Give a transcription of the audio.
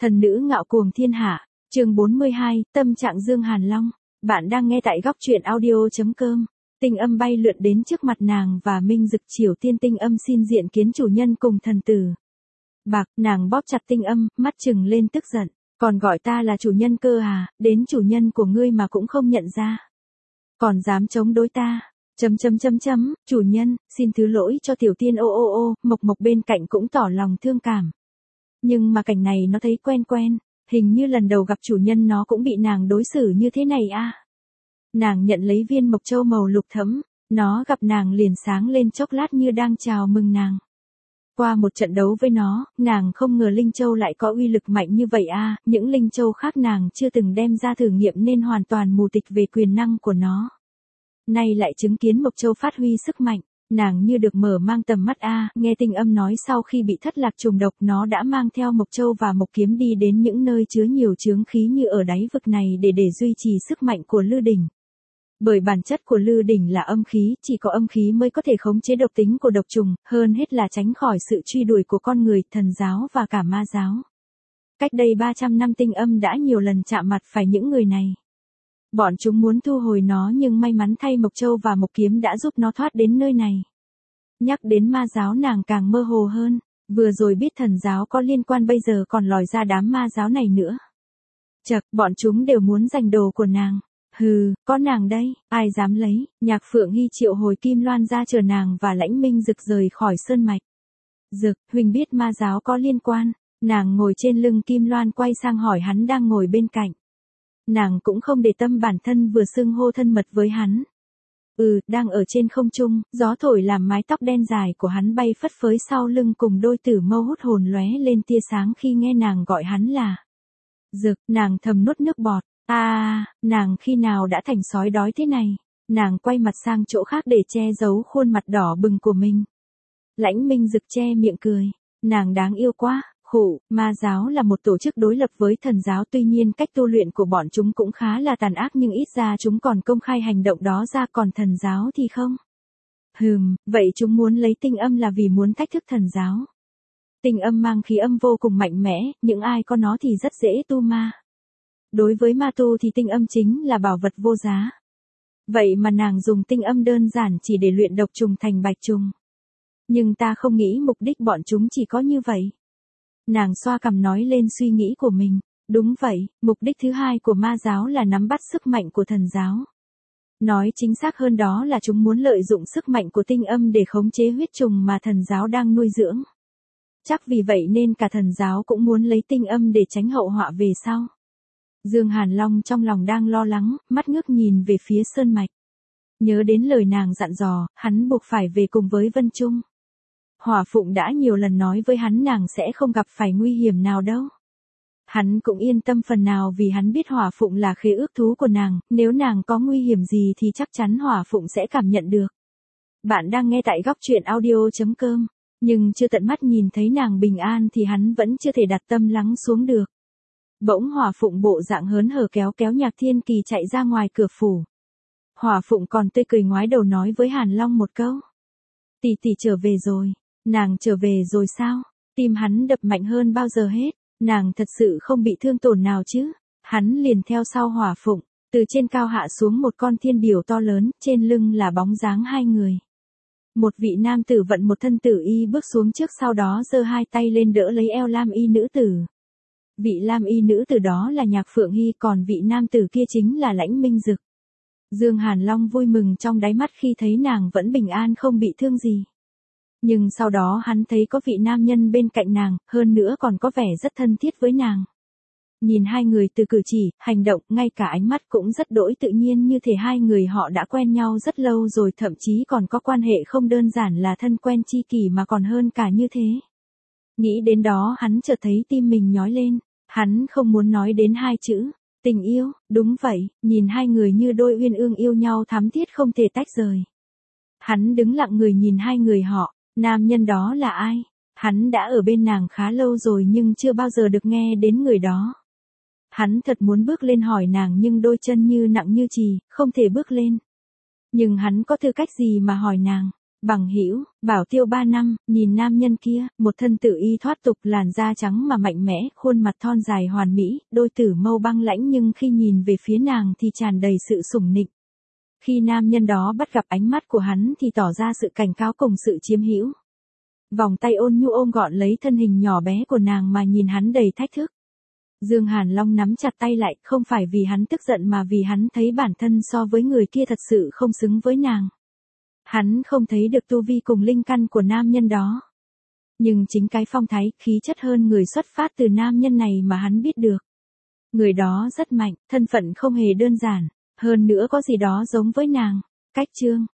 Thần nữ ngạo cuồng thiên hạ, chương 42, tâm trạng Dương Hàn Long. Bạn đang nghe tại góc truyện audio.com. Tinh âm bay lượn đến trước mặt nàng và Minh Dực Triều Tiên. Tinh âm xin diện kiến chủ nhân cùng thần tử. Bạc, nàng bóp chặt Tinh âm, mắt trừng lên tức giận. Còn gọi ta là chủ nhân cơ à, đến chủ nhân của ngươi mà cũng không nhận ra. Còn dám chống đối ta. Chủ nhân, xin thứ lỗi cho tiểu tiên ô. Mộc Mộc bên cạnh cũng tỏ lòng thương cảm. Nhưng mà cảnh này nó thấy quen quen, hình như lần đầu gặp chủ nhân nó cũng bị nàng đối xử như thế này à. Nàng nhận lấy viên mộc châu màu lục thẫm, nó gặp nàng liền sáng lên chốc lát như đang chào mừng nàng. Qua một trận đấu với nó, nàng không ngờ linh châu lại có uy lực mạnh như vậy à, những linh châu khác nàng chưa từng đem ra thử nghiệm nên hoàn toàn mù tịch về quyền năng của nó. Nay lại chứng kiến mộc châu phát huy sức mạnh. Nàng như được mở mang tầm mắt a, nghe Tinh âm nói sau khi bị thất lạc trùng độc nó đã mang theo mộc châu và mộc kiếm đi đến những nơi chứa nhiều chướng khí như ở đáy vực này để duy trì sức mạnh của Lư Đỉnh. Bởi bản chất của Lư Đỉnh là âm khí, chỉ có âm khí mới có thể khống chế độc tính của độc trùng, hơn hết là tránh khỏi sự truy đuổi của con người, thần giáo và cả ma giáo. Cách đây 300 năm Tinh âm đã nhiều lần chạm mặt phải những người này. Bọn chúng muốn thu hồi nó nhưng may mắn thay mộc châu và mộc kiếm đã giúp nó thoát đến nơi này. Nhắc đến ma giáo nàng càng mơ hồ hơn, vừa rồi biết thần giáo có liên quan bây giờ còn lòi ra đám ma giáo này nữa. Chậc, bọn chúng đều muốn giành đồ của nàng. Hừ, có nàng đây, ai dám lấy. Nhạc Phượng Hy triệu hồi Kim Loan ra chờ nàng và Lãnh Minh Dực rời khỏi sơn mạch. Dực, huynh biết ma giáo có liên quan. Nàng ngồi trên lưng Kim Loan quay sang hỏi hắn đang ngồi bên cạnh. Nàng cũng không để tâm bản thân vừa xưng hô thân mật với hắn. Đang ở trên không trung, gió thổi làm mái tóc đen dài của hắn bay phất phới sau lưng cùng đôi tử mâu hút hồn lóe lên tia sáng khi nghe nàng gọi hắn là Dực. Nàng thầm nuốt nước bọt. Nàng khi nào đã thành sói đói thế này. Nàng quay mặt sang chỗ khác để che giấu khuôn mặt đỏ bừng của mình. Lãnh Minh Dực che miệng cười. Nàng đáng yêu quá. Ma giáo là một tổ chức đối lập với thần giáo, tuy nhiên cách tu luyện của bọn chúng cũng khá là tàn ác nhưng ít ra chúng còn công khai hành động đó ra, còn thần giáo thì không. Vậy chúng muốn lấy Tinh âm là vì muốn thách thức thần giáo. Tinh âm mang khí âm vô cùng mạnh mẽ, những ai có nó thì rất dễ tu ma. Đối với ma tu thì Tinh âm chính là bảo vật vô giá. Vậy mà nàng dùng Tinh âm đơn giản chỉ để luyện độc trùng thành bạch trùng. Nhưng ta không nghĩ mục đích bọn chúng chỉ có như vậy. Nàng xoa cằm nói lên suy nghĩ của mình. Đúng vậy, mục đích thứ hai của ma giáo là nắm bắt sức mạnh của thần giáo. Nói chính xác hơn đó là chúng muốn lợi dụng sức mạnh của Tinh âm để khống chế huyết trùng mà thần giáo đang nuôi dưỡng. Chắc vì vậy nên cả thần giáo cũng muốn lấy Tinh âm để tránh hậu họa về sau. Dương Hàn Long trong lòng đang lo lắng, mắt ngước nhìn về phía sơn mạch. Nhớ đến lời nàng dặn dò, hắn buộc phải về cùng với Vân Trung. Hỏa Phụng đã nhiều lần nói với hắn nàng sẽ không gặp phải nguy hiểm nào đâu. Hắn cũng yên tâm phần nào vì hắn biết Hỏa Phụng là khế ước thú của nàng, nếu nàng có nguy hiểm gì thì chắc chắn Hỏa Phụng sẽ cảm nhận được. Bạn đang nghe tại góc truyện audio.com, nhưng chưa tận mắt nhìn thấy nàng bình an thì hắn vẫn chưa thể đặt tâm lắng xuống được. Bỗng Hỏa Phụng bộ dạng hớn hở kéo Nhạc Thiên Kỳ chạy ra ngoài cửa phủ. Hỏa Phụng còn tươi cười ngoái đầu nói với Hàn Long một câu. Tỷ tỷ trở về rồi. Nàng trở về rồi sao? Tim hắn đập mạnh hơn bao giờ hết. Nàng thật sự không bị thương tổn nào chứ? Hắn liền theo sau Hỏa Phụng, từ trên cao hạ xuống một con thiên điểu to lớn, trên lưng là bóng dáng hai người. Một vị nam tử vận một thân tử y bước xuống trước, sau đó giơ hai tay lên đỡ lấy eo lam y nữ tử. Vị lam y nữ tử đó là Nhạc Phượng Hy, còn vị nam tử kia chính là Lãnh Minh Dực. Dương Hàn Long vui mừng trong đáy mắt khi thấy nàng vẫn bình an không bị thương gì. Nhưng sau đó hắn thấy có vị nam nhân bên cạnh nàng, hơn nữa còn có vẻ rất thân thiết với nàng. Nhìn hai người từ cử chỉ, hành động, ngay cả ánh mắt cũng rất đỗi tự nhiên, như thể hai người họ đã quen nhau rất lâu rồi, thậm chí còn có quan hệ không đơn giản là thân quen tri kỷ mà còn hơn cả như thế. Nghĩ đến đó hắn chợt thấy tim mình nhói lên, hắn không muốn nói đến hai chữ, tình yêu, đúng vậy, nhìn hai người như đôi uyên ương yêu nhau thắm thiết không thể tách rời. Hắn đứng lặng người nhìn hai người họ. Nam nhân đó là ai? Hắn đã ở bên nàng khá lâu rồi nhưng chưa bao giờ được nghe đến người đó. Hắn thật muốn bước lên hỏi nàng nhưng đôi chân như nặng như chì, không thể bước lên. Nhưng hắn có tư cách gì mà hỏi nàng? Bằng hữu, bảo tiêu 3 năm, nhìn nam nhân kia, một thân tự y thoát tục, làn da trắng mà mạnh mẽ, khuôn mặt thon dài hoàn mỹ, đôi tử mâu băng lãnh nhưng khi nhìn về phía nàng thì tràn đầy sự sủng nịnh. Khi nam nhân đó bắt gặp ánh mắt của hắn thì tỏ ra sự cảnh cáo cùng sự chiếm hữu. Vòng tay ôn nhu ôm gọn lấy thân hình nhỏ bé của nàng mà nhìn hắn đầy thách thức. Dương Hàn Long nắm chặt tay lại, không phải vì hắn tức giận mà vì hắn thấy bản thân so với người kia thật sự không xứng với nàng. Hắn không thấy được tu vi cùng linh căn của nam nhân đó. Nhưng chính cái phong thái, khí chất hơn người xuất phát từ nam nhân này mà hắn biết được. Người đó rất mạnh, thân phận không hề đơn giản, hơn nữa có gì đó giống với nàng. Cách chương